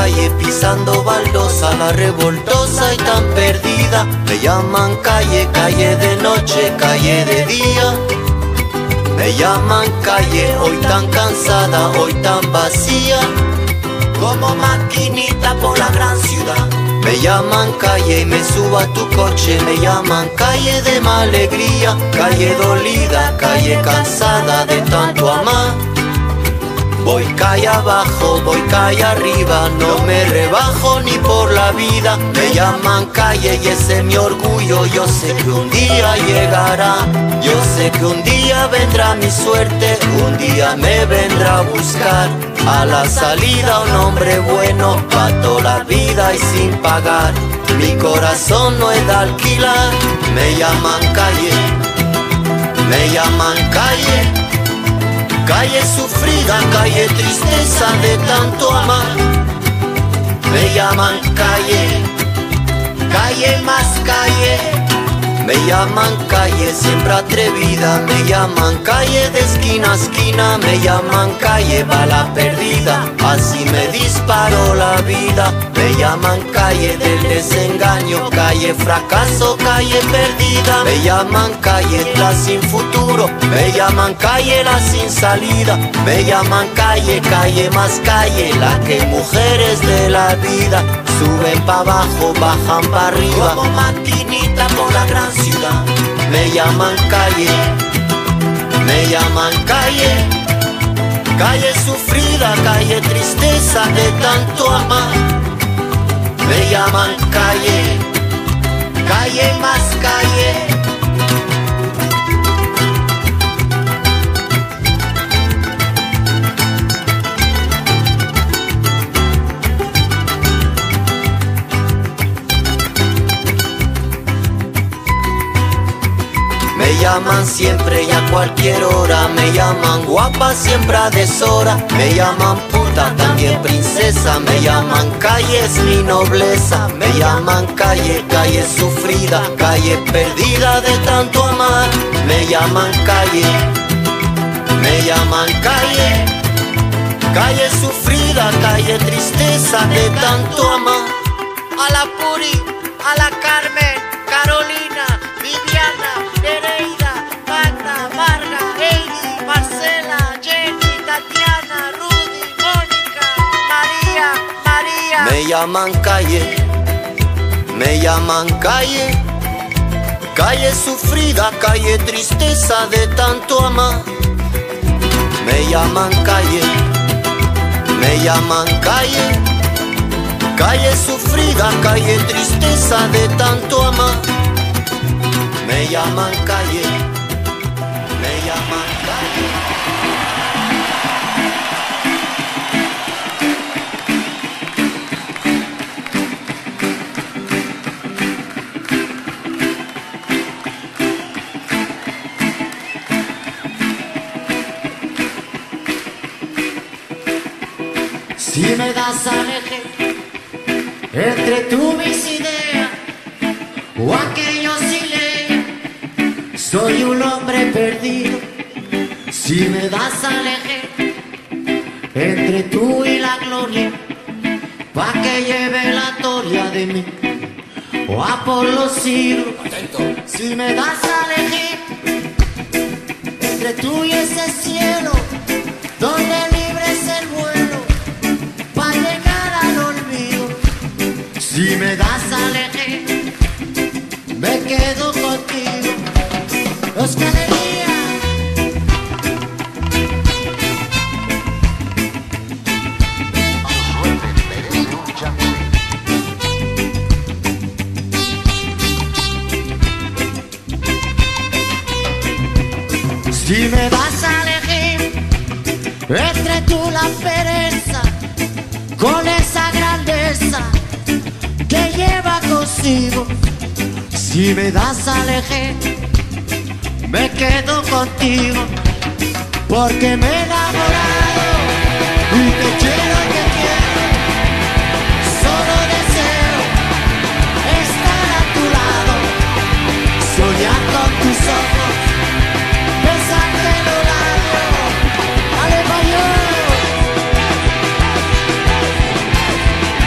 calle, pisando baldosa, la revoltosa y tan perdida. Me llaman calle, calle de noche, calle de día. Me llaman calle, hoy tan cansada, hoy tan vacía, como maquinita por la gran ciudad. Me llaman calle y me subo a tu coche. Me llaman calle de mala alegría, calle dolida, calle cansada de tanto amar. Voy calle abajo, voy calle arriba, no me rebajo ni por la vida. Me llaman calle y ese es mi orgullo. Yo sé que un día llegará, yo sé que un día vendrá mi suerte, un día me vendrá a buscar. A la salida un hombre bueno, pa' toda la vida y sin pagar. Mi corazón no es de alquilar. Me llaman calle, me llaman calle. Calle sufrida, calle tristeza de tanto amar. Me llaman calle, calle más calle. Me llaman calle siempre atrevida. Me llaman calle de esquina a esquina. Me llaman calle bala perdida. Así me disparó la vida. Me llaman calle del desengaño, calle fracaso, calle perdida. Me llaman calle la sin futuro. Me llaman calle la sin salida. Me llaman calle, calle más calle, la que mujeres de la vida suben pa' abajo, bajan pa' arriba, como maquinita por la gran ciudad. Me llaman calle, me llaman calle. Calle sufrida, calle tristeza de tanto amar. Me llaman calle, calle más calle. Me llaman siempre y a cualquier hora. Me llaman guapa siempre a deshora. Me llaman puta, también princesa. Me llaman calle, es mi nobleza. Me llaman calle, calle sufrida, calle perdida de tanto amar. Me llaman calle, me llaman calle. Calle sufrida, calle tristeza de tanto amar. A la Puri, a la Carmen, Carolina, Viviana, Nereida, Magda, Marga, Heidi, Marcela, Jenny, Tatiana, Rudy, Mónica, María, María. Me llaman calle, me llaman calle. Calle sufrida, calle tristeza de tanto amar. Me llaman calle, me llaman calle. Calle sufrida, calle tristeza de tanto amar. Me llaman calle, me llaman calle. Si me das a elegir entre tú mis ideas o aquellos sin ley, soy un hombre perdido. Si me das a elegir entre tú y la gloria, pa' que lleve la gloria de mí o a por los siglos. Si me das a elegir entre tú y ese cielo donde libre es el vuelo pa' llegar al olvido. Si me das a elegir, me quedo contigo. Euskalería. Si me das a elegir entre tú la pereza con esa grandeza que lleva consigo. Si me das a elegir, me quedo contigo, porque me he enamorado y te quiero y te quiero. Solo deseo estar a tu lado, soñar con tus ojos, besarte los labios. ¡Ale,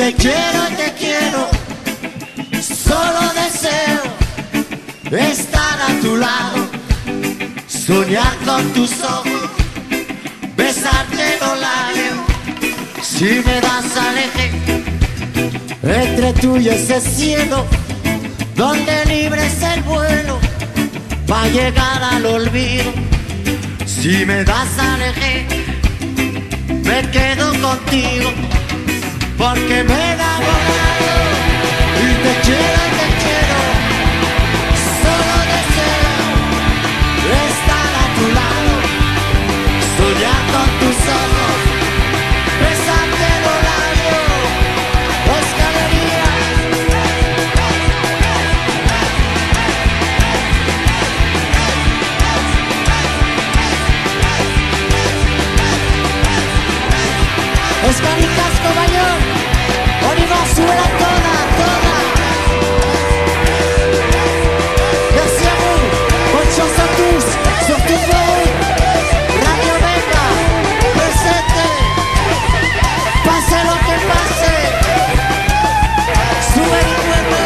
te quiero, solo deseo estar a tu lado, soñar con tus ojos, besarte los labios. Si me das aleje entre tú y ese cielo, donde libres el vuelo pa' llegar al olvido. Si me das aleje, me quedo contigo, porque me he enamorado y te quiero, solo deseo estar a tu lado, soñar con tus ojos, besarte los labios, Escalicas Mayor, Oliva suela toda. Merci à vous, bonne chance à tous, surtout vous, Radio Vega, presente, pase lo que pase, sube y mueve.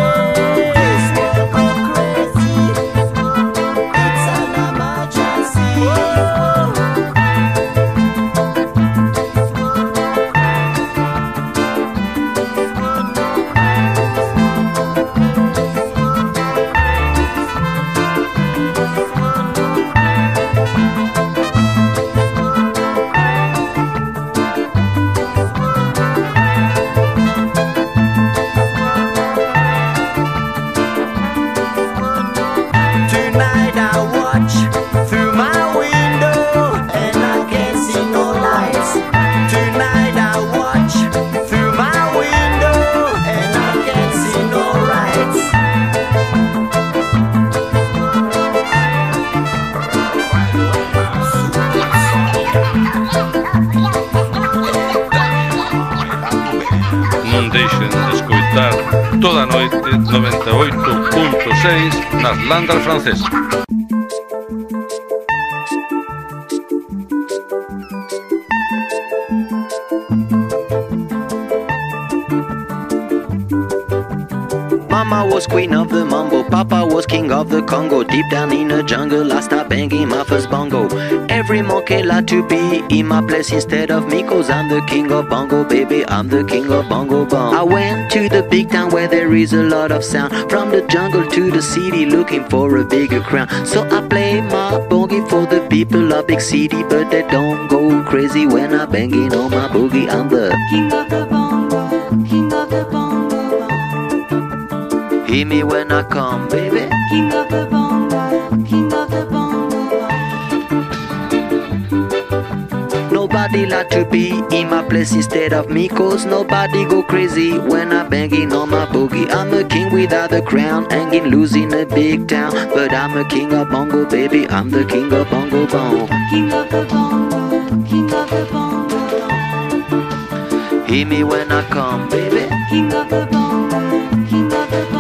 It's an emergency. deixen de escoitar toda a noite 98.6 nas landas francesas. Mama was queen of the mambo, Papa was king of the Congo. Deep down in the jungle I start banging my first bongo. Every monkey like to be in my place instead of me, cause I'm the king of bongo, baby, I'm the king of bongo bong. I went to the big town where there is a lot of sound, from the jungle to the city looking for a bigger crown. So I play my boogie for the people of big city, but they don't go crazy when I banging on my boogie. I'm the king of the bongo, king of the bongo. Hear me when I come, baby. King of the bongo, king of the bongo. Nobody like to be in my place instead of me, cause nobody go crazy when I'm banging on my boogie. I'm a king without a crown, hanging loose in a big town, but I'm a king of bongo, baby, I'm the king of bongo bong. King of the bongo, king of the bongo. Hear me when I come, baby. King of the bongo, king of the bongo.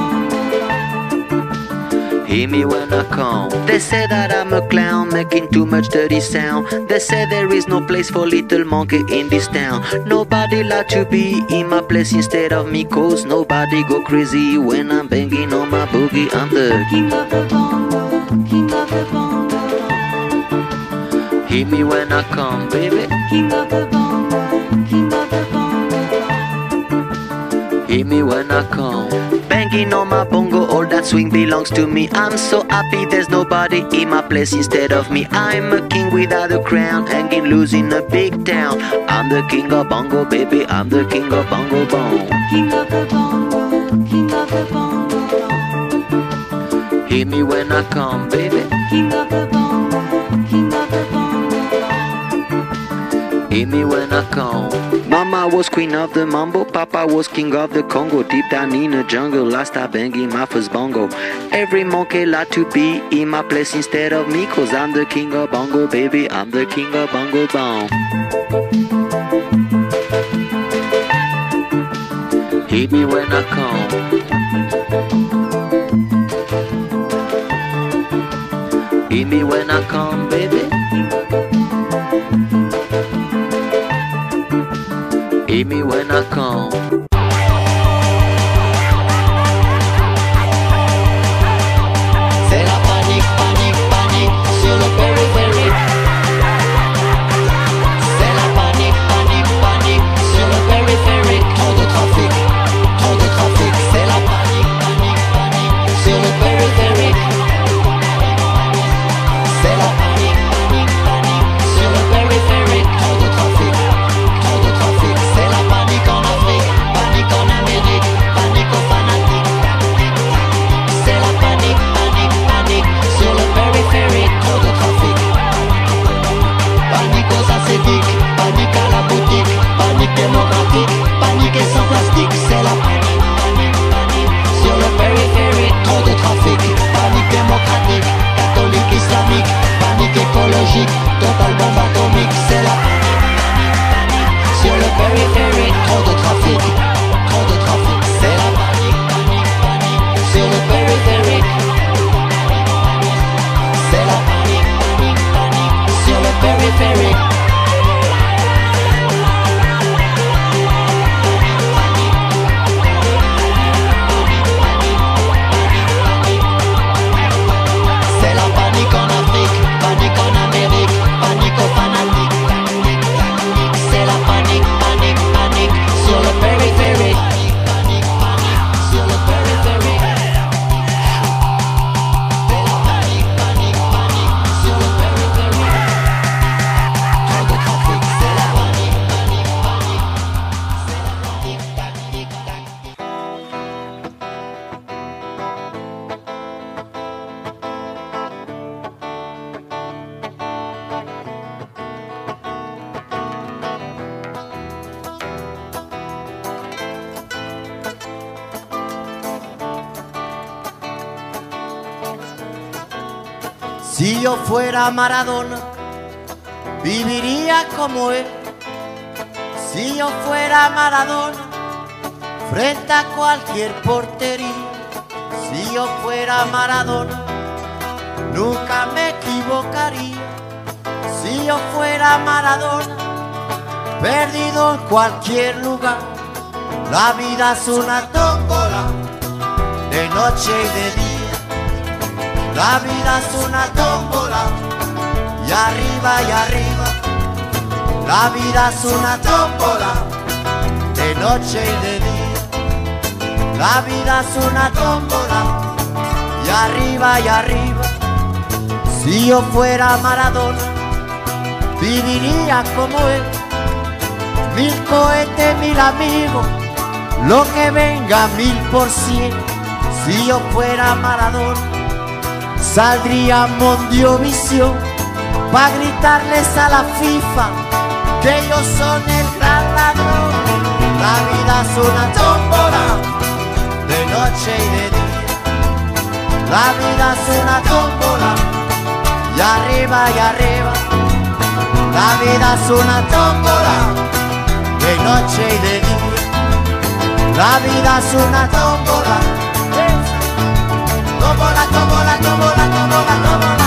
Hear me when I come. They say that I'm a clown, making too much dirty sound. They say there is no place for little monkey in this town. Nobody like to be in my place instead of me, cause nobody go crazy when I'm banging on my boogie. I'm the king of the bongo, king of the bongo. Hear me when I come, baby. King of the bongo, king of the bongo. Hear me when I come. Banging on my bongo, all that swing belongs to me. I'm so happy there's nobody in my place instead of me. I'm a king without a crown, hanging loose in a big town. I'm the king of bongo, baby, I'm the king of bongo bong. King of the bongo, king of the bongo. Hear me when I come, baby. King of the bongo, king of the bongo. Hear me when I come. Mama was queen of the mambo, Papa was king of the Congo. Deep down in the jungle, I start banging my first bongo. Every monkey like to be in my place instead of me, cause I'm the king of bongo, baby, I'm the king of bongo bong. Hear me when I come. Hear me when I come, baby. Hear me when I come. C'est la panique, panique, panique sur le périphérique. C'est la panique, panique, panique sur le périphérique. Trop de trafic, trop de trafic. C'est la panique, panique, panique sur le périphérique. C'est la panique, panique, panique sur le périphérique. Trop de trafic, trop de trafic. C'est la panique en Afrique, panique en Amérique, panique aux fanatiques. C'est la panique, panique, panique sur le périphérique. Trop de trafic. Panique aux ascétiques, panique à la boutique, panique démocratique, panique et sans plastique. C'est la panique, panique, panique sur le périphérique. Trop de trafic. Panique démocratique, catholique, islamique, panique écologique, total bombe atomique. C'est la panique, panique, panique sur le périphérique. Trop de trafic, trop de trafic. C'est la panique, panique, panique sur le périphérique. C'est la panique, panique, panique sur le périphérique. C'est la panique en Afrique, panique en Amérique, panique aux fanatiques. C'est la panique, panique, panique sur le périphérique. Panique, panique sur le périphérique. C'est la panique, panique, panique sur le périphérique. Trop de trafic, c'est la panique, panique, panique. C'est la panique, tactique, tactique. Si yo fuera Maradona, viviría como él. Si yo fuera Maradona, frente a cualquier portería. Si yo fuera Maradona, nunca me equivocaría. Si yo fuera Maradona, perdido en cualquier lugar. La vida es una tómbola, de noche y de día. La vida es una tómbola, y arriba y arriba. La vida es una tómbola, de noche y de día. La vida es una tómbola, y arriba y arriba. Si yo fuera Maradona, viviría como él. 1000 cohetes, 1000 amigos, lo que venga 1000%. Si yo fuera Maradona, saldría a Mondiovisión pa' gritarles a la FIFA que ellos son el gran ladrón. La vida es una tómbola, de noche y de día. La vida es una tómbola, y arriba y arriba. La vida es una tómbola, de noche y de día. La vida es una tómbola, tómbola, tómbola, tómbola, tómbola, tómbola.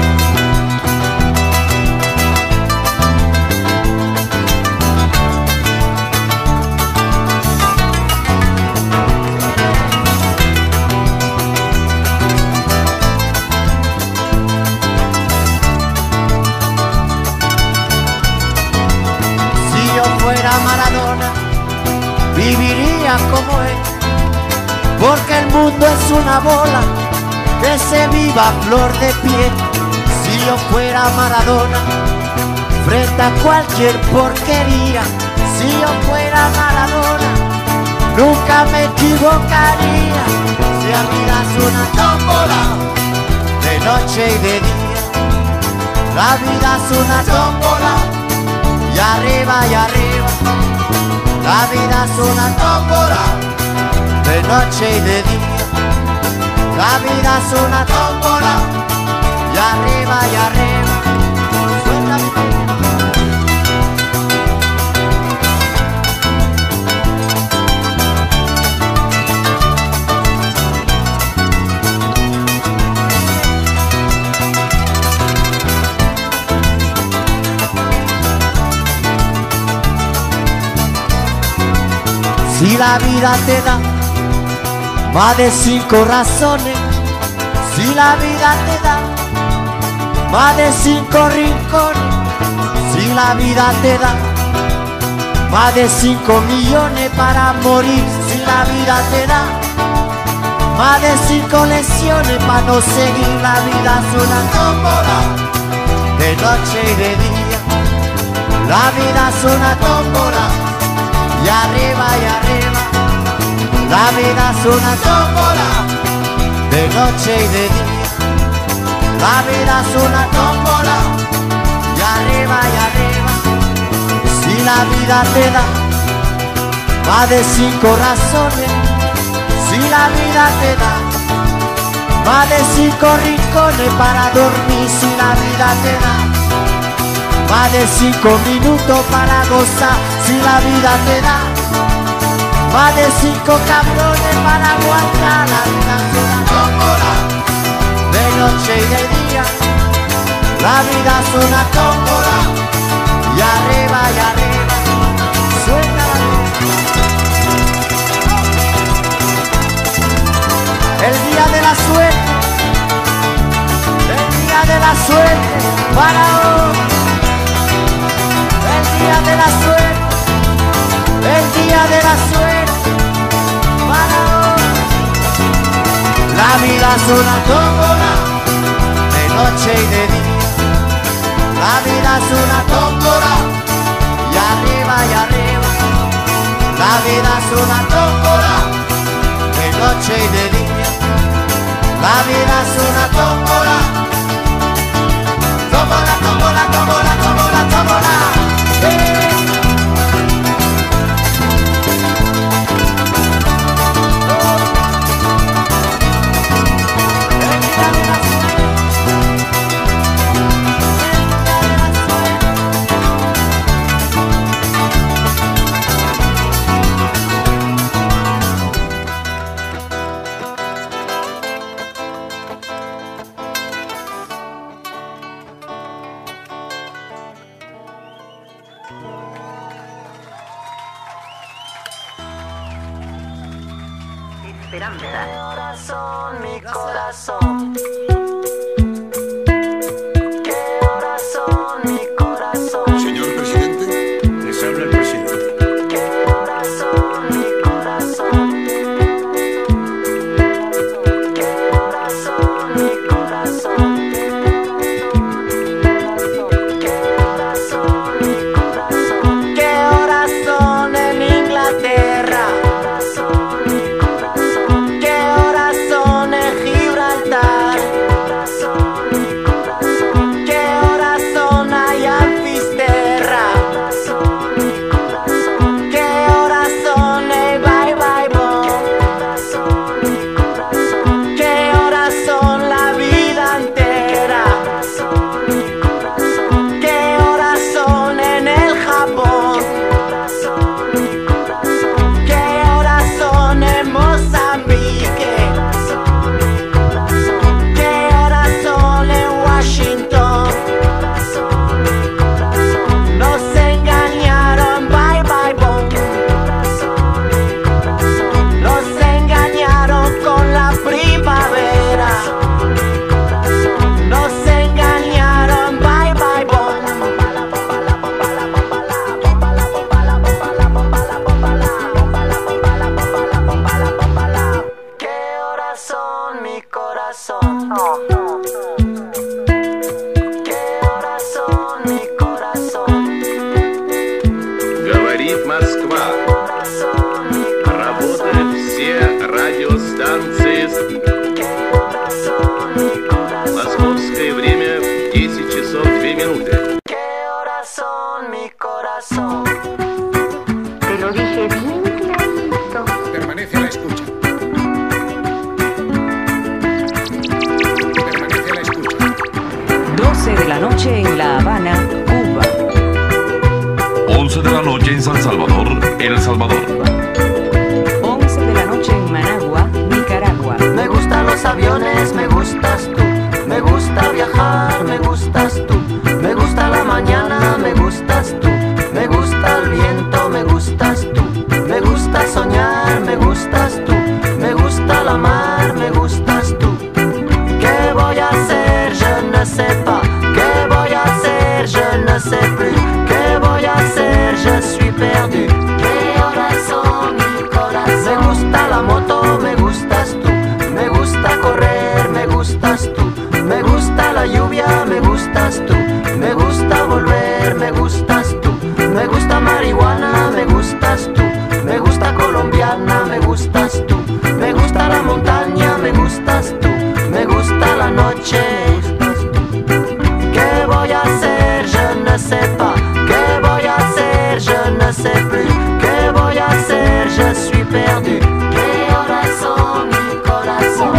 Si yo fuera Maradona, viviría como él, porque el mundo es una bola que se viva a flor de piel. Si yo fuera Maradona, frente a cualquier porquería. Si yo fuera Maradona, nunca me equivocaría. Si la vida es una tómbola, de noche y de día. La vida es una tómbola, y arriba y arriba. La vida es una tómbola, de noche y de día. La vida es una tómbola, y arriba y arriba. Suéltame. Si la vida te da más de 5 razones, si la vida te da más de 5 rincones, si la vida te da más de 5 millones para morir, si la vida te da más de 5 lesiones para no seguir. La vida es una tómbola, de noche y de día. La vida es una tómbola, y arriba y arriba. La vida es una tómbola, de noche y de día. La vida es una tómbola, y arriba y arriba. Si la vida te da más de 5 razones, si la vida te da más de 5 rincones para dormir, si la vida te da más de 5 minutos para gozar, si la vida te da más de 5 cabrones para aguantar. La vida es una tómbola, de noche y de día. La vida es una tómbola, y arriba y arriba. Suelta la vida. El día de la suerte, el día de la suerte para hoy. El día de la suerte, el día de la suerte para hoy. La vida es una tómbola, de noche y de día. La vida es una tómbola, y arriba y arriba. La vida es una tómbola, de noche y de día. La vida es una tómbola, tómbola, tómbola, tómbola, tómbola, tómbola. esperanza. Corazón, mi corazón. ¿Qué horas son, mi corazón? Señor presidente, les habla el presidente. ¿Qué horas son, mi corazón? ¿Qué horas son, mi corazón? ¿Qué horas son, mi corazón? ¿Qué horas son en Inglaterra? ¿Qué horas son en Gibraltar? ¿Qué horas son allá en Fisterra? ¿Qué horas son en Bye Bye Bon? ¿Qué horas son la vida entera? ¿Qué horas son en el Japón? ¿Qué horas son en Mozambique? ¿Qué horas son en Washington? Nos engañaron, bye bye bon. Nos engañaron con la primavera. Nos engañaron, bye bye bon. ¿Qué horas son, mi corazón? ¿Qué horas son, mi corazón? Говорит Москва. ¿Qué horas son, mi Работают все радиостанции. ¿Qué horas son, mi corazón? Московское время 10 часов 2 минуты. ¿Qué horas son, mi corazón? Te lo dije bien clarito. Permanece a la escucha. Permanece a la escucha. 12 de la noche en La Habana, Cuba. 11 de la noche en San Salvador, El Salvador. 11 de la noche en Managua, Nicaragua. Me gustan los aviones, me gustas tú. Me gusta viajar, me gustas tú. Me gusta la mañana, me gustas tú. Me gusta el viento, me gustas tú. Me gusta soñar, me gustas tú. Me gusta la mar, me gustas tú. ¿Qué voy a hacer? Je ne sais pas. ¿Qué voy a hacer? Je ne sais plus. ¿Qué voy a hacer? Je suis perdu. ¿Qué horas son, mi corazón? Me gusta la moto, me gustas tú. Me gusta correr, me gustas tú. Me gusta la lluvia, me gustas tú. Me gusta volver, me gustas tú. Me gusta marihuana, me gustas tú. Me gusta colombiana, me gustas tú. Me gusta la montaña, me gustas tú. Me gusta la noche, me gustas tú. ¿Qué voy a hacer? Je ne sais pas. ¿Qué voy a hacer? Je ne sais plus. ¿Qué voy a hacer? Je suis perdu. ¿Qué horas son, mi corazón?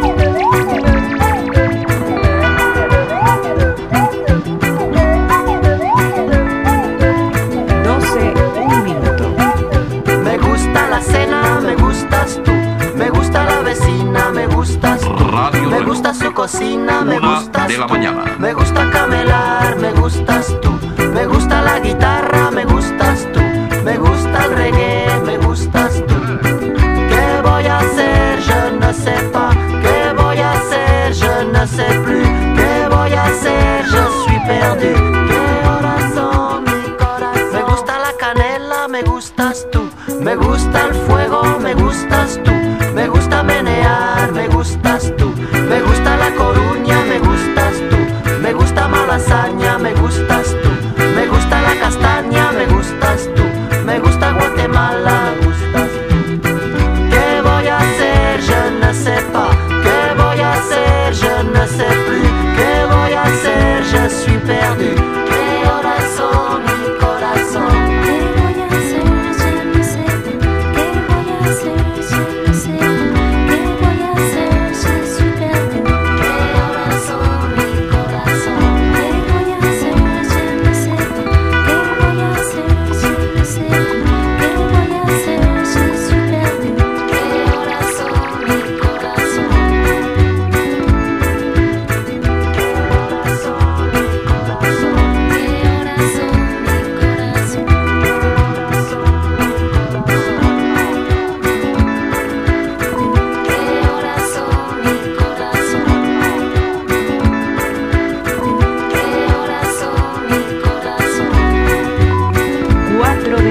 12, un minuto. Me gusta la cena, me gustas tú. Me gusta la vecina, me gustas tú. Radio Me Reloj. gusta su cocina, me 1 gustas de la tú. mañana. Me gusta camelar, me gustas tú. Me gusta la guitarra, me gustas tú. Me gusta el reggae, me gustas tú. ¿Qué voy a hacer? Je ne sais pas. ¿Qué voy a hacer? Je ne sais plus. ¿Qué voy a hacer? Je suis perdu. ¿Qué horas son, mi corazón? Me gusta la canela, me gustas tú. Me gusta el fuego, me gustas tú. Me gusta menear, me gustas tú. Me gusta La Coruña, me gustas tú. Me gusta Malasaña, me gustas tú. Me gusta la castaña, me gustas tú. Me gusta Guatemala, me gustas tú. ¿Qué voy a hacer? Je ne sais pas. ¿Qué voy a hacer? Je ne sais plus. ¿Qué voy a hacer? Je suis perdu. ¿Qué horas son, mi corazón? ¿Qué voy a hacer? Je ne sais pas. ¿Qué voy a hacer? Je ne sais pas. ¿Qué voy a hacer? Je suis perdu. ¿Qué horas son, mi corazón? ¿Qué voy a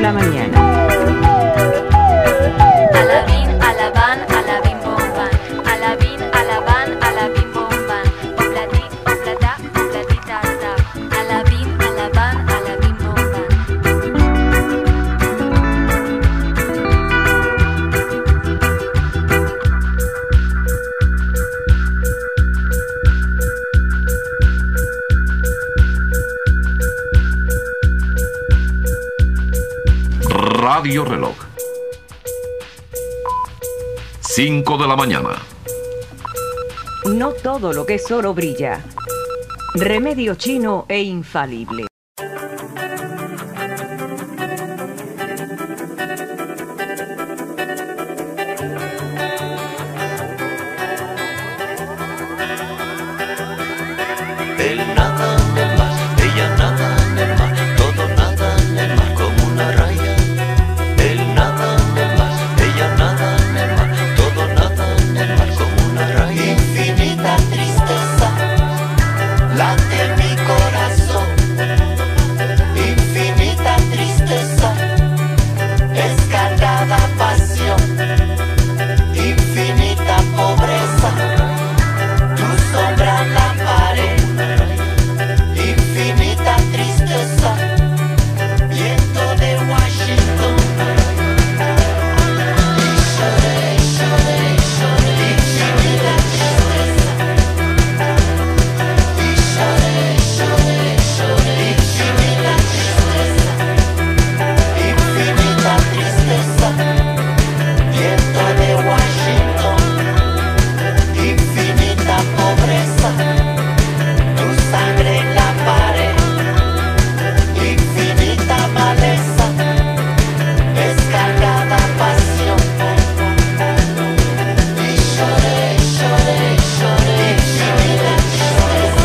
la mañana. Alabín, alabán, alabín, bomban. Alabín, alabán, alabín, bomban. Oblatí, oblatá, oblatita, ta. Alabín, alabán, alabín, bomban. Radio Reloj. 5 de la mañana. No todo lo que es oro brilla. Remedio chino e infalible. Él nada en el mar, ella nada en el mar, todo nada en el mar como una raya. Él nada en el mar, ella nada en el mar, todo nada en el mar como una raya. Infinita tristeza late mi corazón. Infinita tristeza, escaldada pasión. Infinita pobreza, tu sombra en la pared. Infinita tristeza, viento de Washington. Y lloré, lloré, lloré. Infinita tristeza. Y lloré, lloré, lloré. Infinita tristeza. Infinita tristeza, viento de Washington. Infinita pobreza, tu sangre en la pared. Infinita maleza, descargada pasión. Y lloré, lloré, lloré. Infinita tristeza.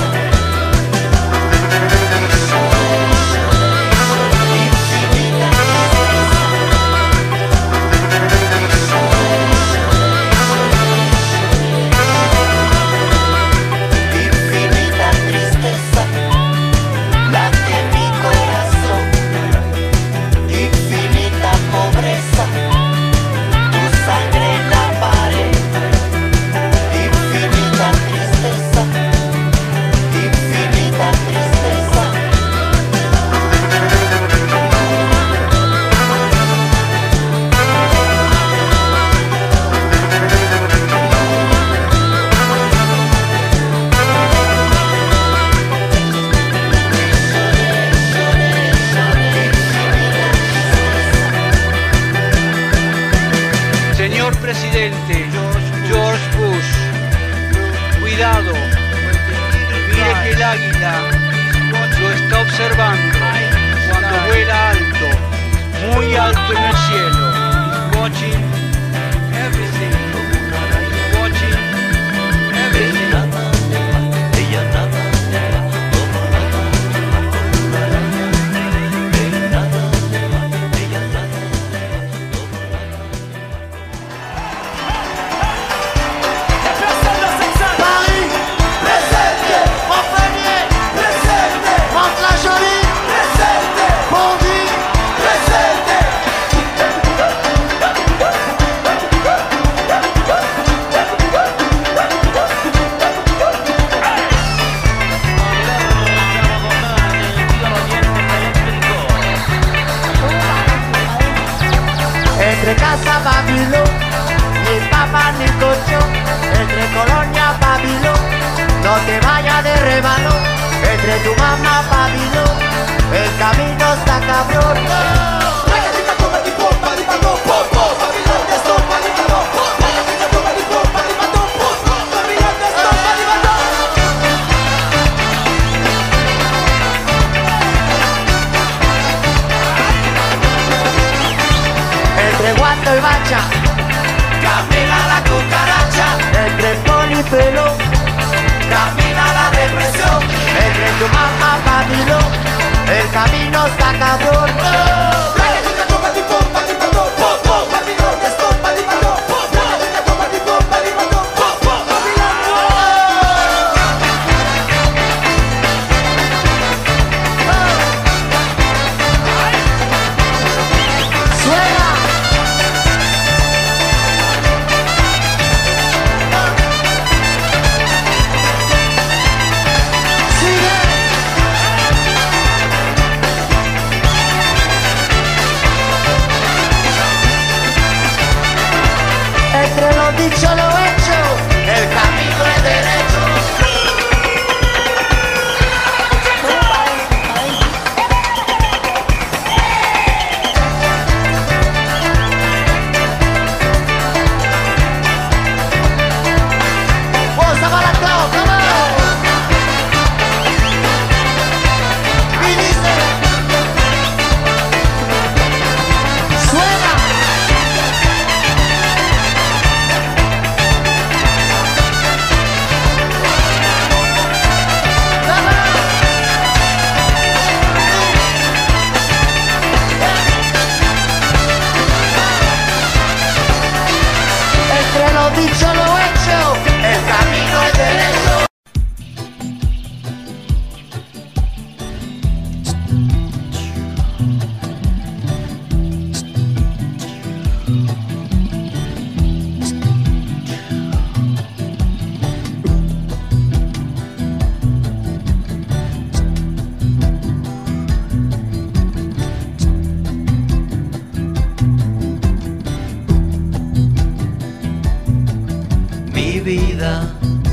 Infinita tristeza, late mi corazón. Infinita pobreza, tu sangre en la pared. Infinita tristeza, infinita tristeza. Señor presidente George Bush, cuidado, mire que el águila lo está observando cuando vuela alto, muy alto en el cielo. He's watching everything. He's watching everything. Nada en el mar, ella nada en el mar, todo nada en el mar como una araña. Él nada en el mar, ella nada en el mar, todo nada en el mar. Paris, presente. Montpellier, presente. Mantes-la-Jolie, presente. Bondy, presente. Entre casa Babilón y el Papa Nicocho, entre Colonia Babilón, no te vayas de rebalón, entre tu mamá Babilón, el camino está cabrón. Entre Guanto y Bacha, camina la cucaracha. Entre Poli y Pelo, camina la represión. Entre tu mamá Babilón, el camino está cabrón. dicho lo hecho, el camino es derecho. Dicho lo hecho, el camino es derecho. Vida,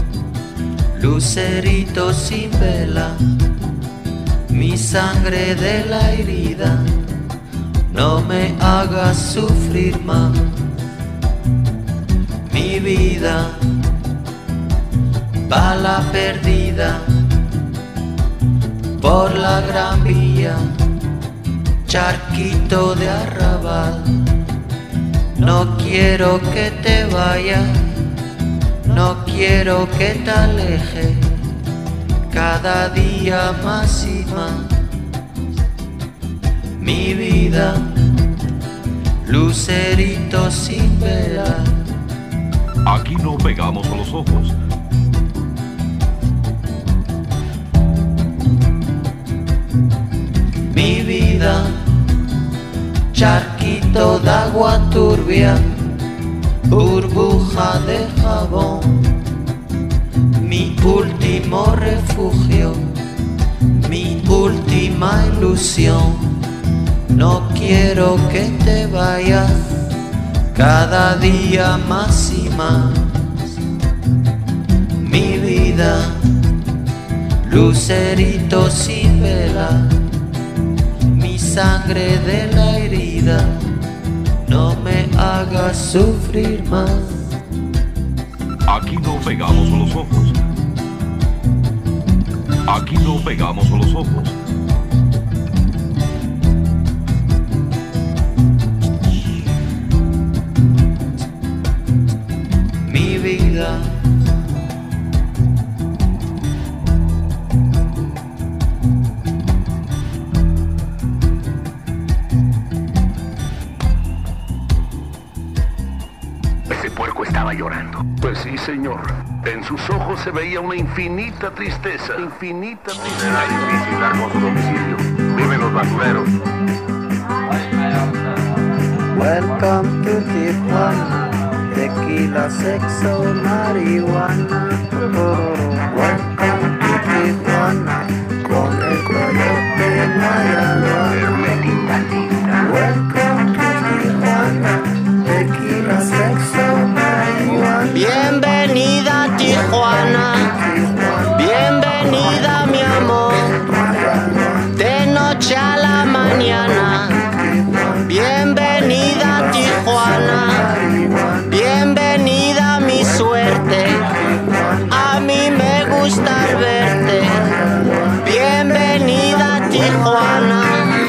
lucerito sin vela, mi sangre de la herida, no me hagas sufrir más. Mi vida, bala perdida, por la gran vía, charquito de arrabal, no quiero que te vayas. No quiero que te aleje cada día más y más. Mi vida, lucerito sin vela. Aquí no pegamos a los ojos. Mi vida, charquito de agua turbia, burbuja de jabón, mi último refugio, mi última ilusión. No quiero que te vayas cada día más y más. Mi vida, lucerito sin vela, mi sangre de la herida, no me hagas sufrir más. Aquí no pegamos a los ojos. Aquí no pegamos a los ojos. Mi vida, estaba llorando. Pues sí, señor. En sus ojos se veía una infinita tristeza. Infinita tristeza. Era difícil dar con su domicilio. Viven los basureros. welcome to Tijuana, tequila, sexo, marihuana. Welcome to Tijuana, con el coyote no hay aduana. Welcome to Tijuana, tequila, sexo, marihuana. Bienvenida a Tijuana, bienvenida mi amor, de noche a la mañana. Bienvenida a Tijuana, bienvenida a mi suerte, a mí me gusta verte. Bienvenida a Tijuana,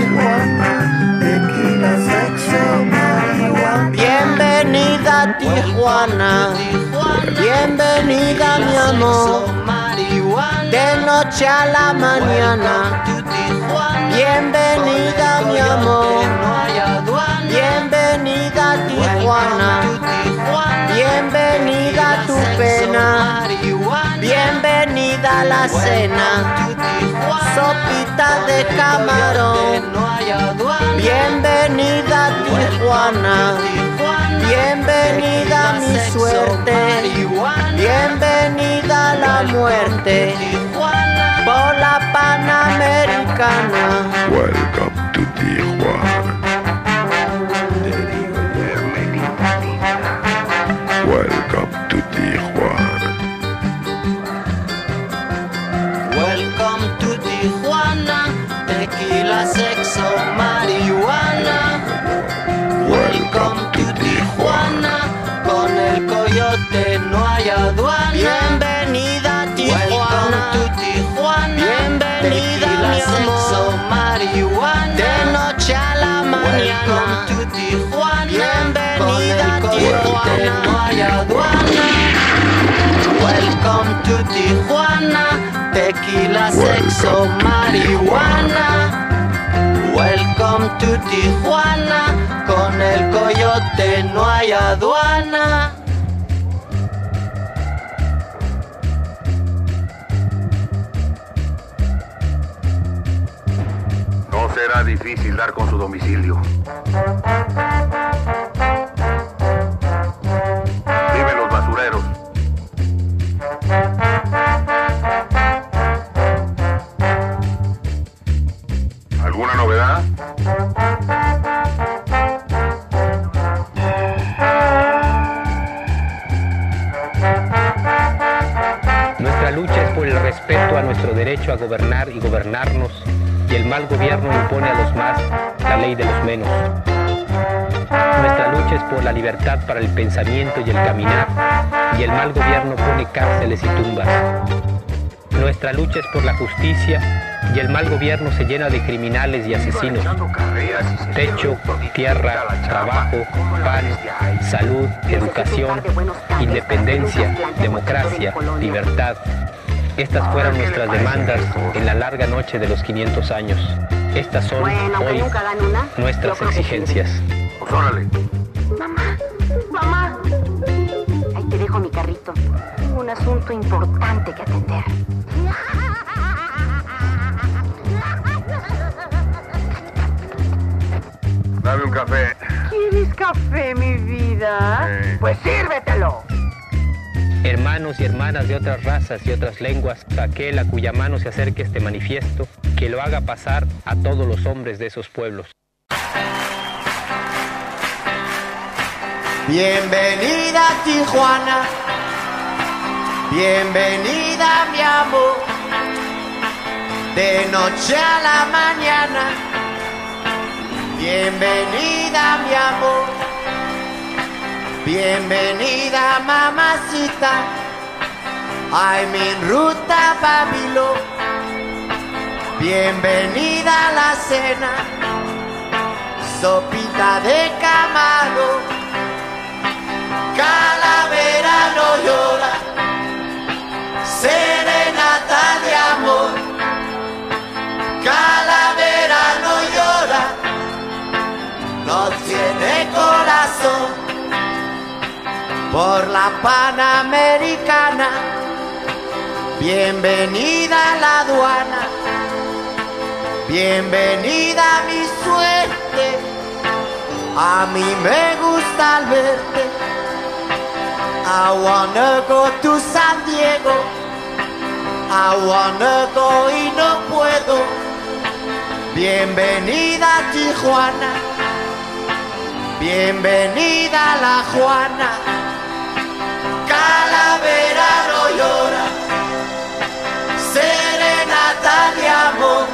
bienvenida a Tijuana, bienvenida mi amor, de noche a la mañana. Bienvenida mi amor, bienvenida a Tijuana, bienvenida a tu pena, bienvenida a la cena, sopita de camarón. Bienvenida a Tijuana, bienvenida a mi suerte, bienvenida a la muerte, por la Panamericana. Welcome to Tijuana. Welcome. Tijuana, bienvenida a Tijuana, no hay aduana. Welcome to Tijuana, tequila, sexo, marihuana. Welcome to Tijuana, con el coyote no hay aduana. No será difícil dar con su domicilio. Viven los basureros. ¿Alguna novedad? Nuestra lucha es por el respeto a nuestro derecho a gobernar y gobernarnos, y el mal gobierno impone a los más la ley de los menos. Nuestra lucha es por la libertad para el pensamiento y el caminar, y el mal gobierno pone cárceles y tumbas. Nuestra lucha es por la justicia, y el mal gobierno se llena de criminales y asesinos. Techo, tierra, trabajo, pan, salud, educación, independencia, democracia, libertad. Estas fueron nuestras demandas en la larga noche de los 500 años. Estas son hoy nuestras exigencias. Pues órale. Mamá. Ahí te dejo mi carrito. Tengo un asunto importante que atender. Dame un café. ¿Quieres café, mi vida? Pues sírvetelo. Hermanos y hermanas de otras razas y otras lenguas, aquel a cuya mano se acerque este manifiesto, que lo haga pasar a todos los hombres de esos pueblos. Bienvenida a Tijuana, bienvenida mi amor, de noche a la mañana, bienvenida mi amor, bienvenida mamacita, I'm en ruta a Babilón, bienvenida a la cena, sopita de camarón. Calavera no llora, serenata de amor. Calavera no llora, no tiene corazón. Por la Panamericana, bienvenida a la aduana, bienvenida a mi suerte. A mí me gusta al verte. I wanna go to San Diego, I wanna go y no puedo. Bienvenida a Tijuana, bienvenida a la Juana. Calavera no llora, serenata de amor.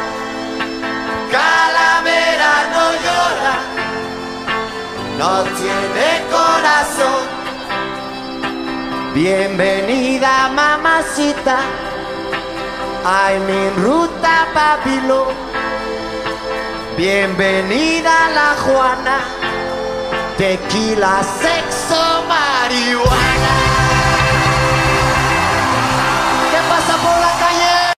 Calavera no llora, no tiene corazón. Bienvenida mamacita, I'm en ruta a Babilón. Bienvenida a la Juana, tequila, sexo, marihuana. ¿Qué pasa por la calle?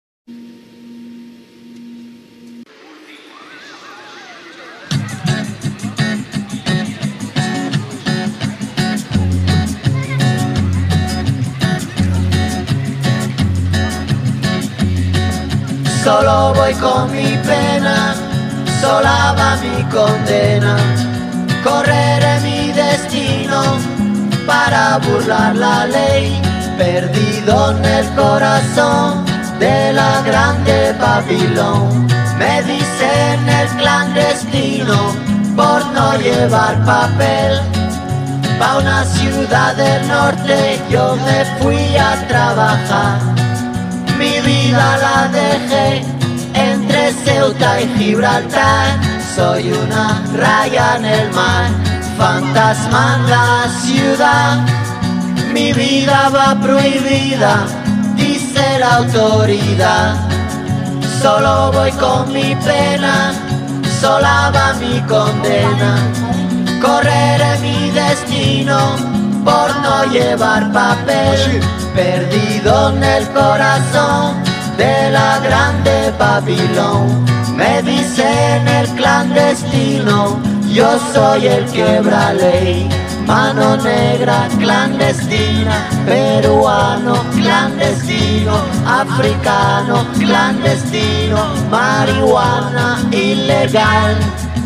Solo voy con mi pena, sola va mi condena. Correré mi destino para burlar la ley, perdido en el corazón de la grande Babilón. Me dicen el clandestino por no llevar papel. Pa' una ciudad del norte yo me fui a trabajar. Mi vida la dejé entre Ceuta y Gibraltar. Soy una raya en el mar, fantasma en la ciudad. Mi vida va prohibida, dice la autoridad. Solo voy con mi pena, sola va mi condena. Correré mi destino por no llevar papel, perdido en el corazón de la grande Babilón. Me dicen el clandestino, yo soy el quebra ley. Mano negra clandestina, peruano clandestino, africano clandestino, marihuana ilegal.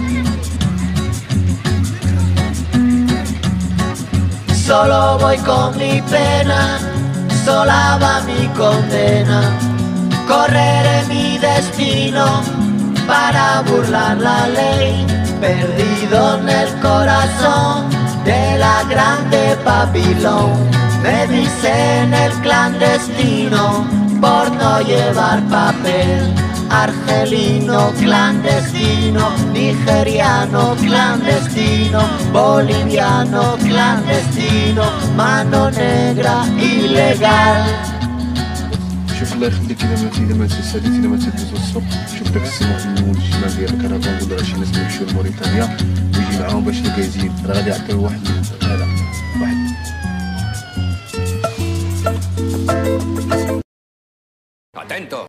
Solo voy con mi pena, sola va mi condena. Correré mi destino para burlar la ley, perdido en el corazón de la grande Babilón. Me dicen el clandestino por no llevar papel. Argelino clandestino, nigeriano clandestino, boliviano clandestino, mano negra ilegal. شوف الله يخليك إذا ما تساليت إذا ما تدوز الصبح شوف داك السماح من الشمال ديال الكرفان ولا شي ناس يمشيو لموريتانيا ويجي معاهم باش الكازين راه غادي يعطيو واحد هذا واحد. Atento.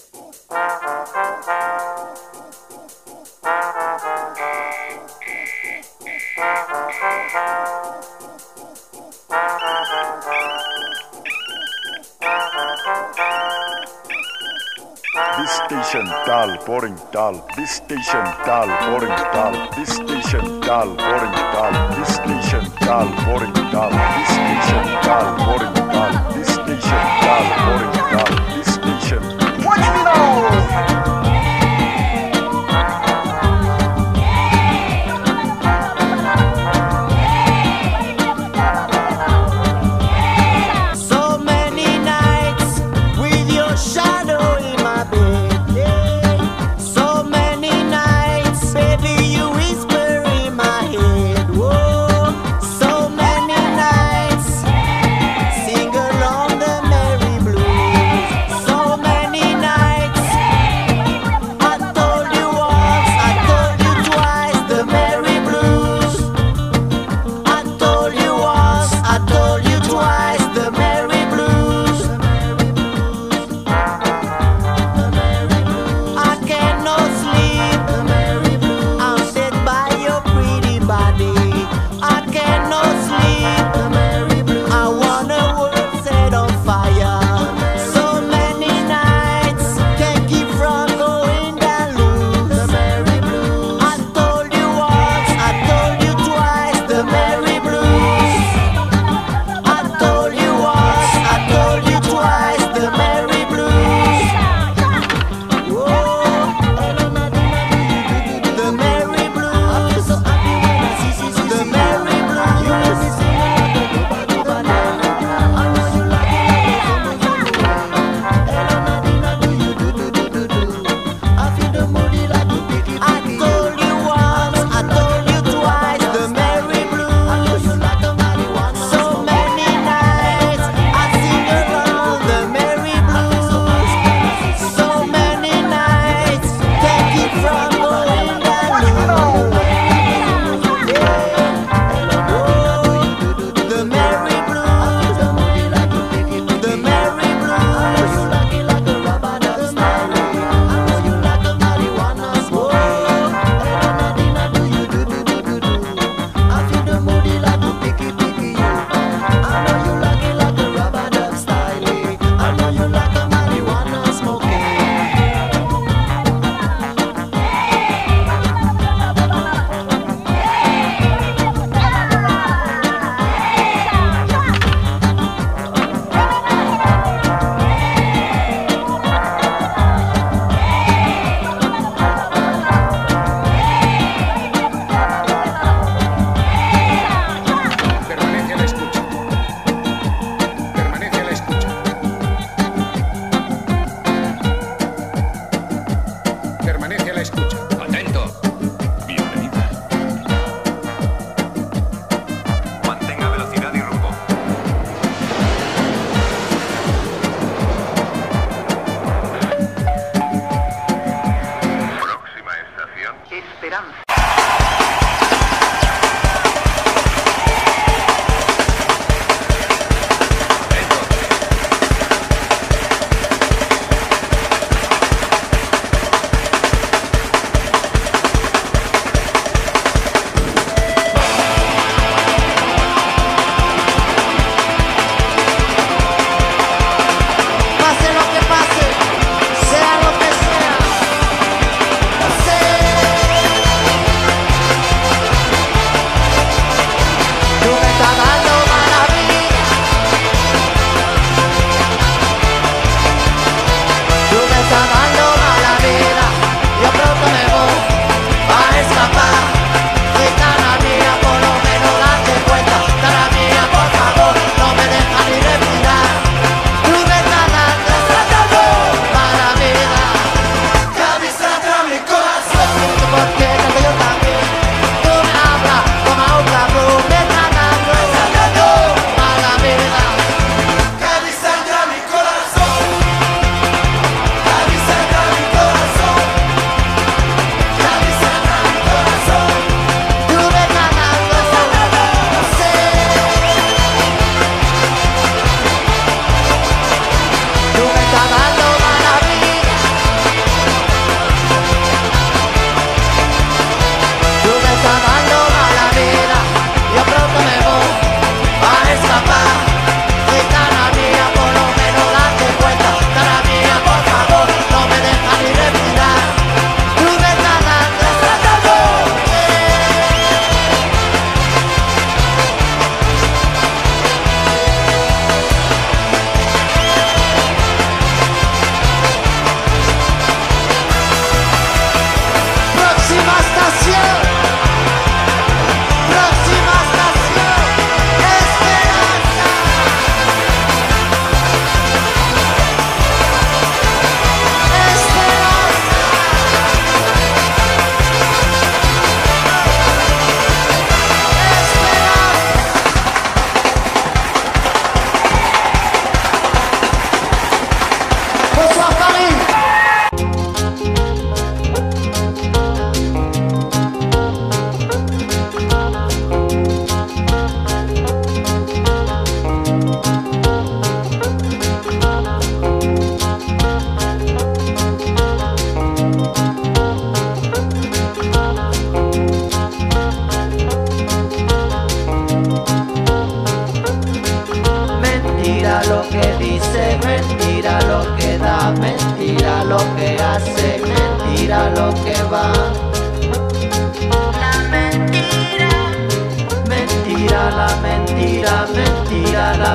This station dial boring dial. This station dial boring dial. This station dial boring dial. This station dial boring dial. This station dial boring dial. This station dial boring dial. This station. Watch me now. Sing along the merry blues.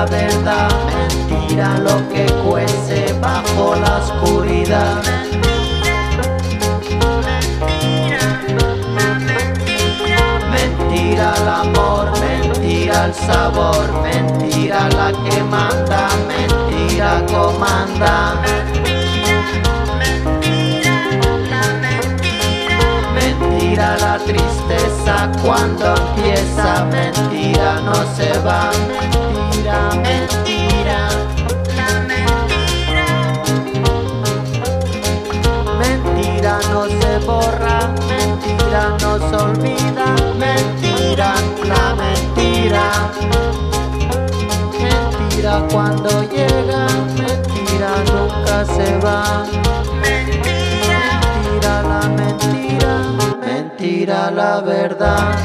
la verdad, mentira lo que cuece bajo la oscuridad. Mentira el amor, mentira el sabor, mentira la que manda, mentira comanda. Mentira la tristeza cuando empieza, mentira no se va, mentira, mentira. Mentira no se borra, mentira no se olvida, mentira, la mentira. Mentira cuando llega, mentira nunca se va. Mentira la mentira, mentira la verdad.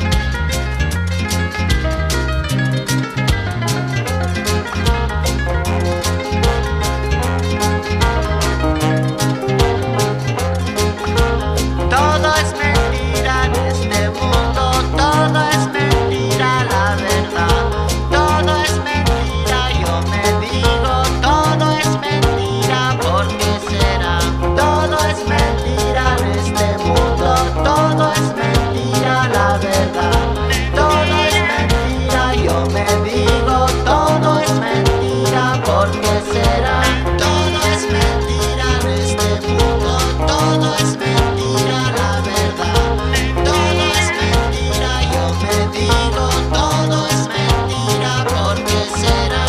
Todo es mentira en este mundo, todo es mentira la verdad. Todo es mentira, yo me digo, todo es mentira, ¿por qué será? Todo es mentira en este mundo, todo es mentira la verdad. Todo es mentira, yo me digo, todo es mentira, ¿por qué será? Todo es mentira en este mundo, todo es mentira la verdad. Todo es mentira, yo me digo, todo es mentira, ¿por qué será?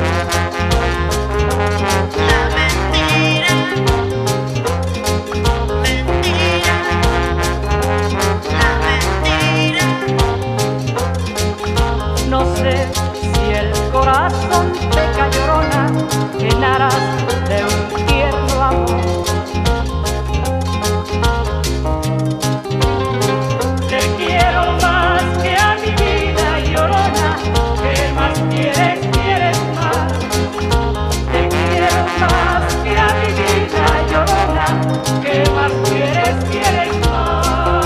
La mentira, mentira, la mentira. No sé si el corazón peca llorona, en aras de un tierno amor. Te quiero más que a mi vida llorona, ¿qué más quieres, quieres más? Te quiero más que a mi vida llorona, ¿qué más quieres, quieres más?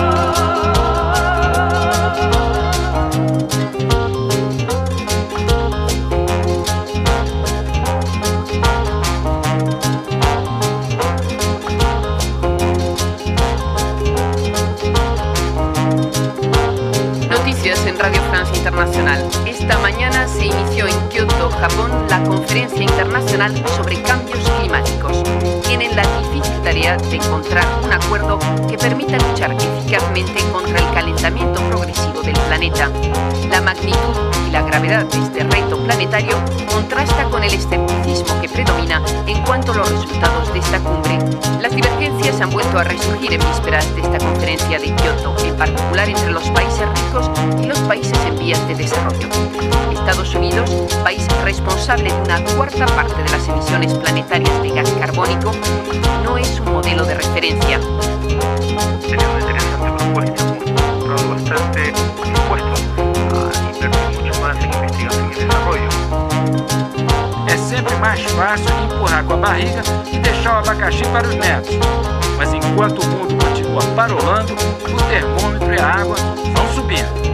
Noticias en Radio Francia Internacional. Esta mañana se inició en Kioto, Japón, la Conferencia Internacional sobre Cambios Climáticos. Tienen la difícil tarea de encontrar un acuerdo que permita luchar eficazmente contra el calentamiento progresivo del planeta. La magnitud y la gravedad de este reto planetario contrasta con el escepticismo que predomina en cuanto a los resultados de esta cumbre. Las divergencias han vuelto a resurgir en vísperas de esta conferencia de Kioto, en particular entre los países ricos y los países en vías de desarrollo. Estados Unidos, país responsable de una cuarta parte de las emisiones planetarias de gas carbónico, no es un modelo de referencia. Sería una interesante propuesta, hemos comprado bastante impuestos a invertir mucho más en investigación y desarrollo. É sempre mais fácil empurrar com a barriga e deixar o abacaxi para os netos. Mas enquanto o mundo continua parolando, o termômetro e a água vão subindo.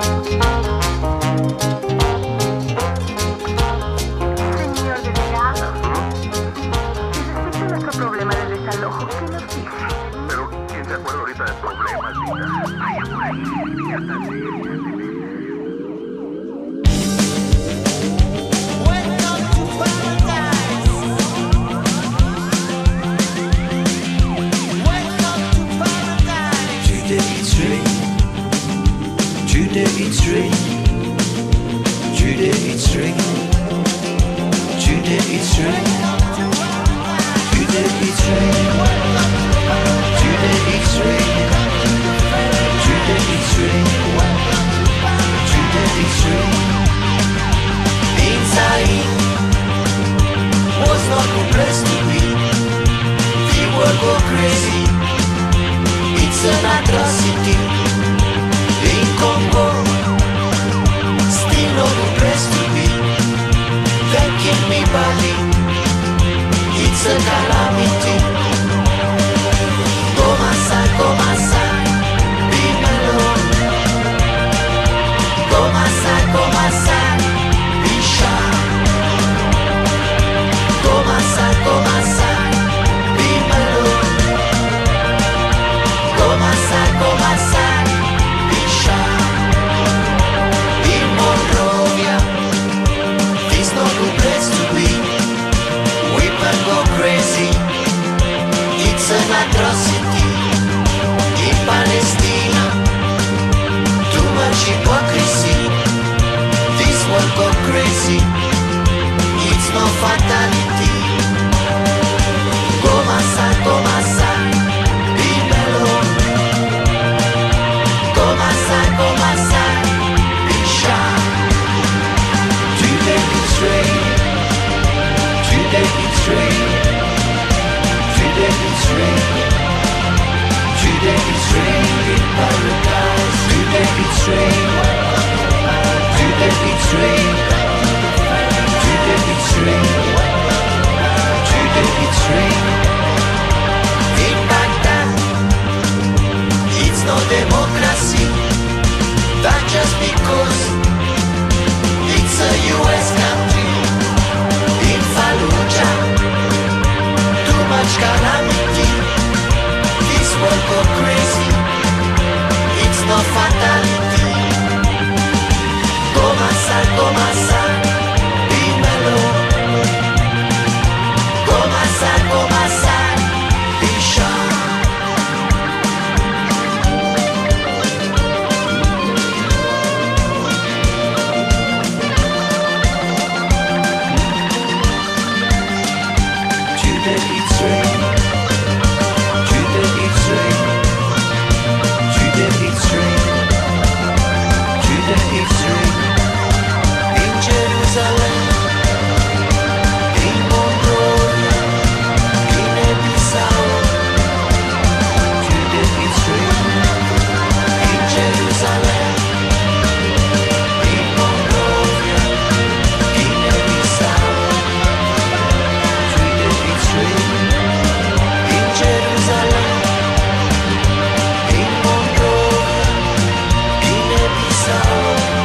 Señor delegado, respecto a nuestro problema de desalojo, ¿qué nos dice? Pero, ¿quién se acuerda ahorita de problemas, Linda? Vaya por ahí, ya está serio. Judy eats rain. Judy eats rain. Judy eats rain. Judy eats rain. Judy eats rain. Judy eats rain. Judy eats rain. Inside was not the place to be. The world go crazy. It's an atrocity. In Congo, still not the place to be. They kill me badly. It's a calamity. much hypocrisy. This world go crazy. It's no fatality. Go massa, be mellow. Go massa, be shy. Today it's rain. Today it's rain. Today it's rain. Today it's rain in paradise. Today it's rain. Today it's rain. Today it's rain. Today it's rain. In Baghdad, it's no democracy. That just because it's a US country. In Fallujah, too much calamity. This world go crazy. It's no fatality. Go massa, be mellow. Go massa, be shy. Today it's rain. Today it's rain. Today it's rain. Today it's rain. In Jerusalem, in Mongolia, Guinea-Bissau. Today it's rain. In Jerusalem, in Mongolia, Guinea-Bissau. Today it's rain. In Jerusalem, in Mongolia, Guinea-Bissau.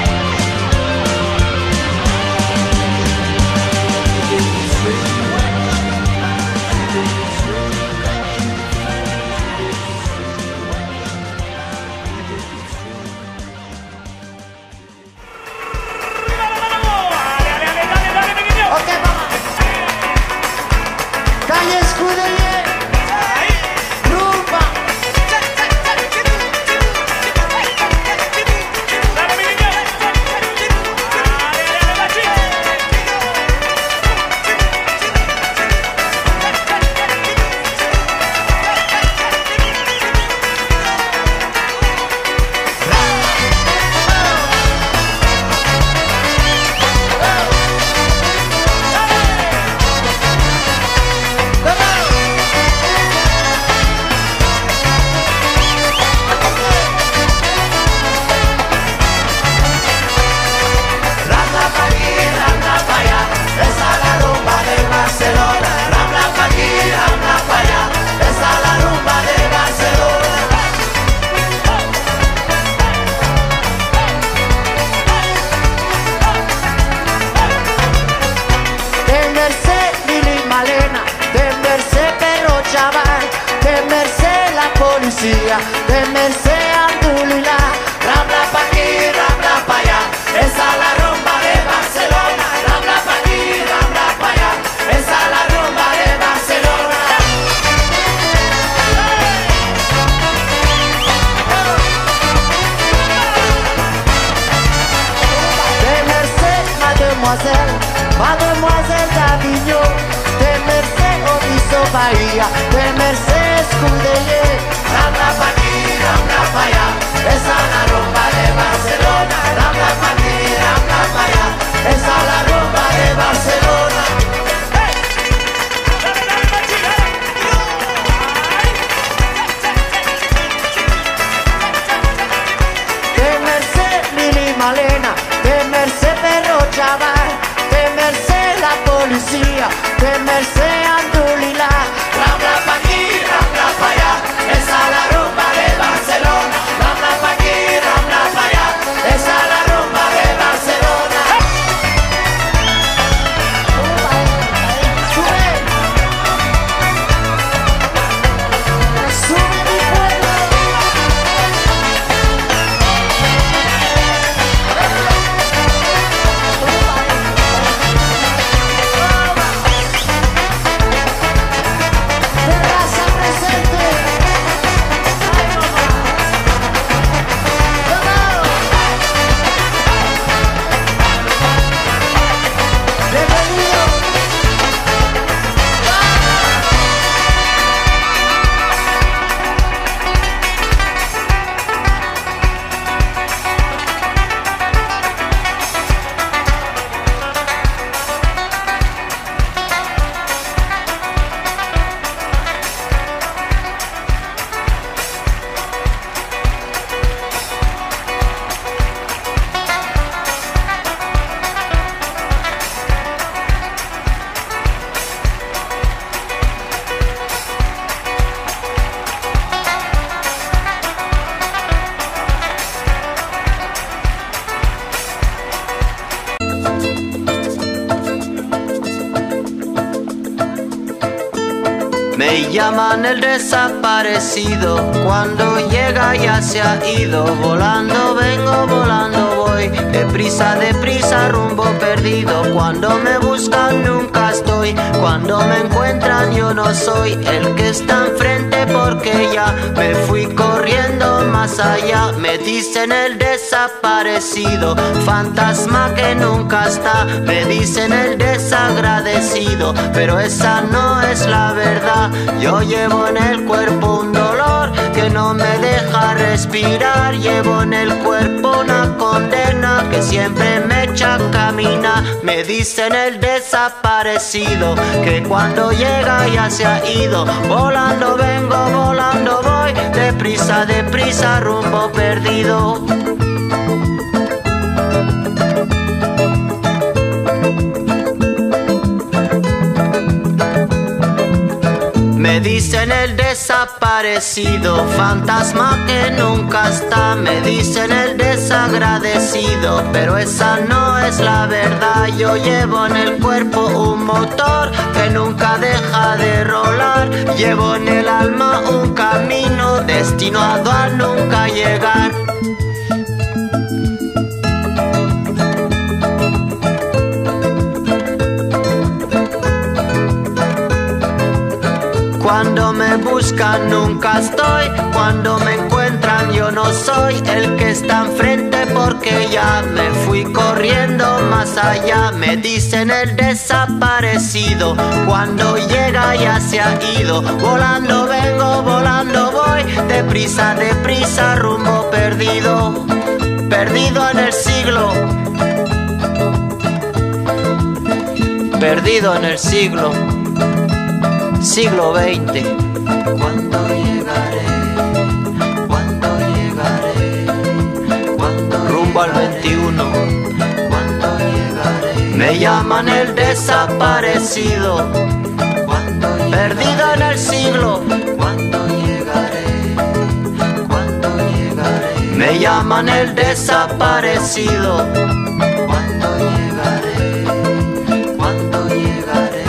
Calle Escudelle, rumba. Ramla pa' aquí, ramla pa' allá, esa es la rumba de Barcelona. Ramla pa' aquí, ramla pa' allá, esa es la rumba de Barcelona. De Merced, Lili Malena, de Merced, perro chaval, de Merced, la policía, de Merced, Abdulilá. Ramla pa' aquí, ramla pa' allá, esa es la rumba de Barcelona. Ramla pa' aquí, ramla pa' allá, esa es la rumba de Barcelona. De Merced, Mademoiselle d'Avignon, de Merced, Obiso Bahía, de Merced, Escudelle. Ramla pa' aquí, ramla pa' allá, esa es la rumba de Barcelona. Ramla pa' aquí, ramla pa' allá, esa es la rumba de Barcelona. De Merced, Lili Malena, de Merced, perro chaval, de Merced, la policía, de Merced, Abdulilá. Ramla pa' aquí, ramla pa' allá, esa es la rumba de Barcelona. Ramla pa' aquí, Me llaman el desaparecido, cuando llega ya se ha ido. Volando vengo, volando voy, deprisa, deprisa, rumbo perdido. Cuando me buscan nunca estoy, cuando me encuentran yo no soy el que está enfrente, porque ya me fui corriendo más allá. Me dicen el desaparecido, fantasma que nunca está. Me dicen el desagradecido, pero esa no es la verdad. Yo llevo en el cuerpo un dolor que no me deja respirar. Llevo en el cuerpo una condena que siempre me echa a caminar. Me dicen el desaparecido, que cuando llega ya se ha ido. Volando vengo, volando voy, deprisa, deprisa, rumbo perdido. Me dicen el desaparecido, fantasma que nunca está. Me dicen el desagradecido, pero esa no es la verdad. Yo llevo en el cuerpo un motor que nunca deja de rolar. Llevo en el alma un camino destinado a nunca llegar. Cuando me buscan nunca estoy, cuando me encuentran yo no soy el que está enfrente, porque ya me fui corriendo más allá. Me dicen el desaparecido, cuando llega ya se ha ido. Volando vengo, volando voy, deprisa, deprisa, rumbo perdido. Perdido en el siglo, perdido en el siglo, siglo XX. ¿Cuándo llegaré? ¿Cuándo llegaré? ¿Cuándo rumbo al 21? ¿Cuándo llegaré? Me llaman el desaparecido, perdido en el siglo. ¿Cuándo llegaré? ¿Cuándo llegaré? Me llaman el desaparecido. ¿Cuándo llegaré? ¿Cuándo llegaré?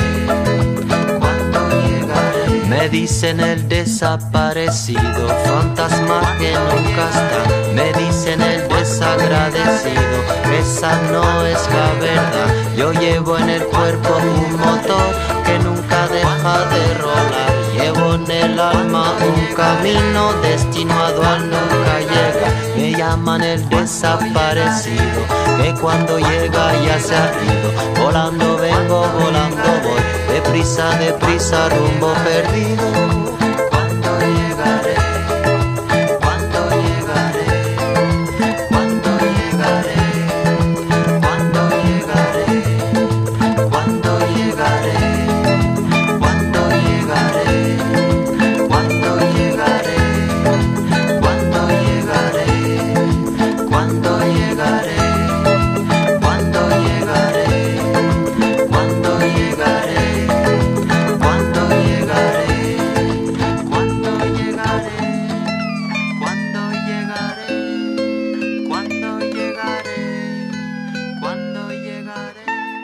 Me dicen el desaparecido, fantasma que nunca está. Me dicen el desagradecido, esa no es la verdad. Yo llevo en el cuerpo un motor que nunca deja de rolar. Llevo en el alma un camino destinado a nunca llegar. Me llaman el desaparecido, que cuando llega ya se ha ido. Volando vengo, volando voy, deprisa, deprisa, rumbo perdido. ¿Cuándo llegaré? ¿Cuándo llegaré? ¿Cuándo llegaré? ¿Cuándo llegaré? ¿Cuándo llegaré? ¿Cuándo llegaré? ¿Cuándo llegaré? ¿Cuándo llegaré? ¿Cuándo llegaré? ¿Cuándo llegaré? ¿Cuándo llegaré? ¿Cuándo llegaré? ¿Cuándo llegaré? ¿Cuándo llegaré? ¿Cuándo llegaré? ¿Cuándo llegaré?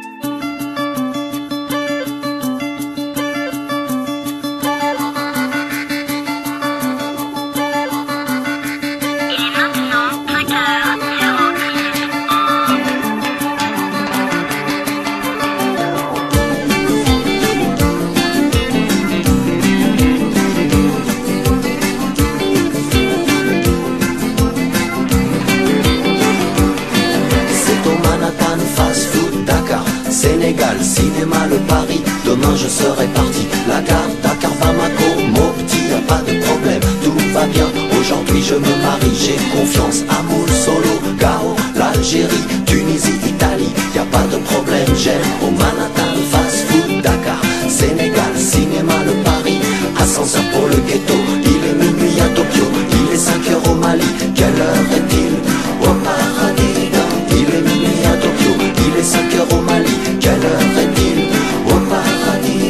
Sénégal, cinéma, le Paris, demain je serai parti. La gare, Dakar, Bamako, Mopti, y a pas de problème, tout va bien. Aujourd'hui je me marie, j'ai confiance, amour, solo, Gao, l'Algérie, Tunisie, Italie, y a pas de problème. J'aime au Manhattan, fast food, Dakar, Sénégal, cinéma, le Paris, ascenseur pour le ghetto. Il est minuit à Tokyo, il est 5 heures au Mali. Quelle heure est-il au paradis? Il est minuit à Tokyo, il est 5 heures au Mali. Quelle heure est-il au paradis?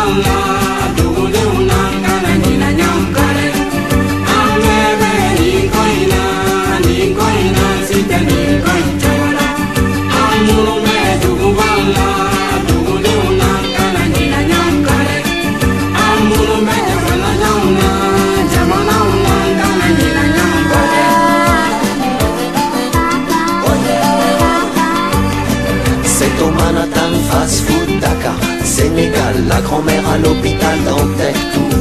Amulme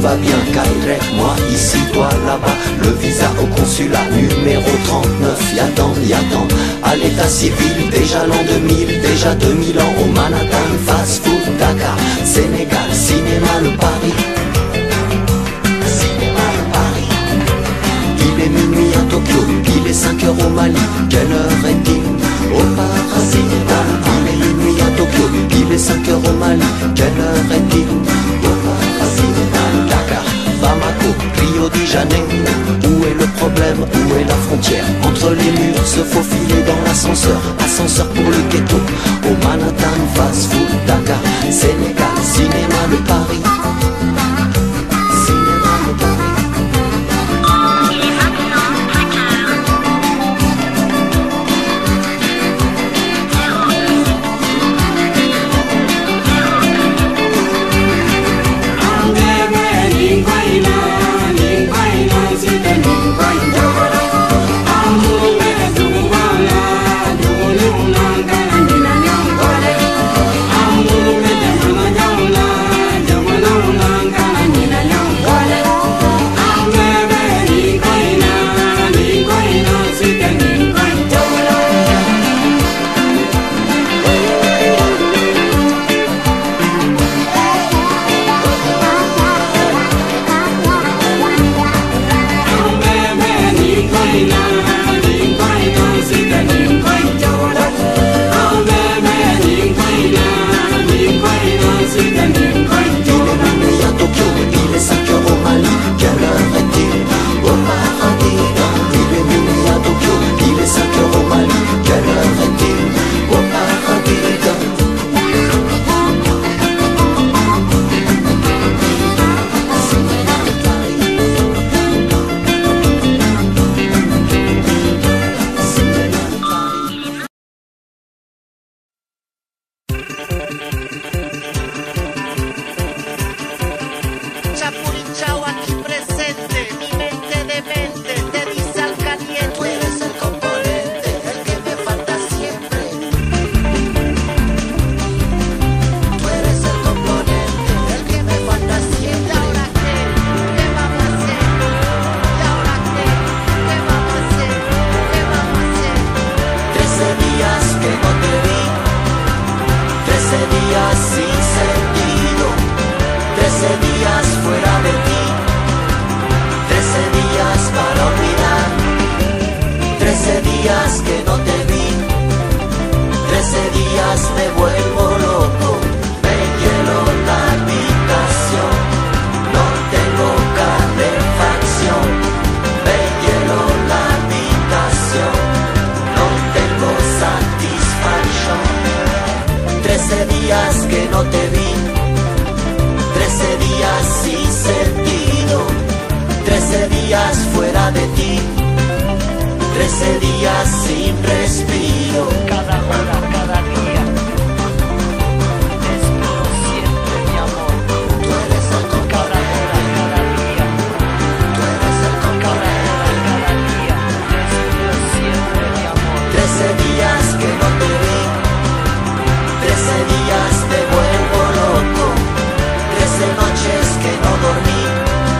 va bien, Kairek, moi ici, toi là-bas. Le visa au consulat, numéro 39, y'attends. À l'état civil, déjà l'an 2000, déjà 2000 ans. Au Manhattan, fast food, Dakar, Sénégal, cinéma, le Paris. Cinéma, le Paris. Il est minuit à Tokyo, il est 5 heures au Mali. Quelle heure est-il au paradis? Il est minuit à Tokyo, il est 5 heures au Mali. Quelle heure est-il au paradis? Dakar, Bamako, Rio de Janeiro. Où est le problème, où est la frontière? Entre les murs, se faufiler dans l'ascenseur. Ascenseur pour le ghetto. Au Manhattan, fast food, Dakar, Sénégal, cinéma, le Paris. Cinéma, le Paris.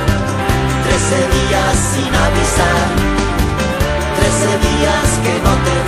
Sin avisar, 13 días que no te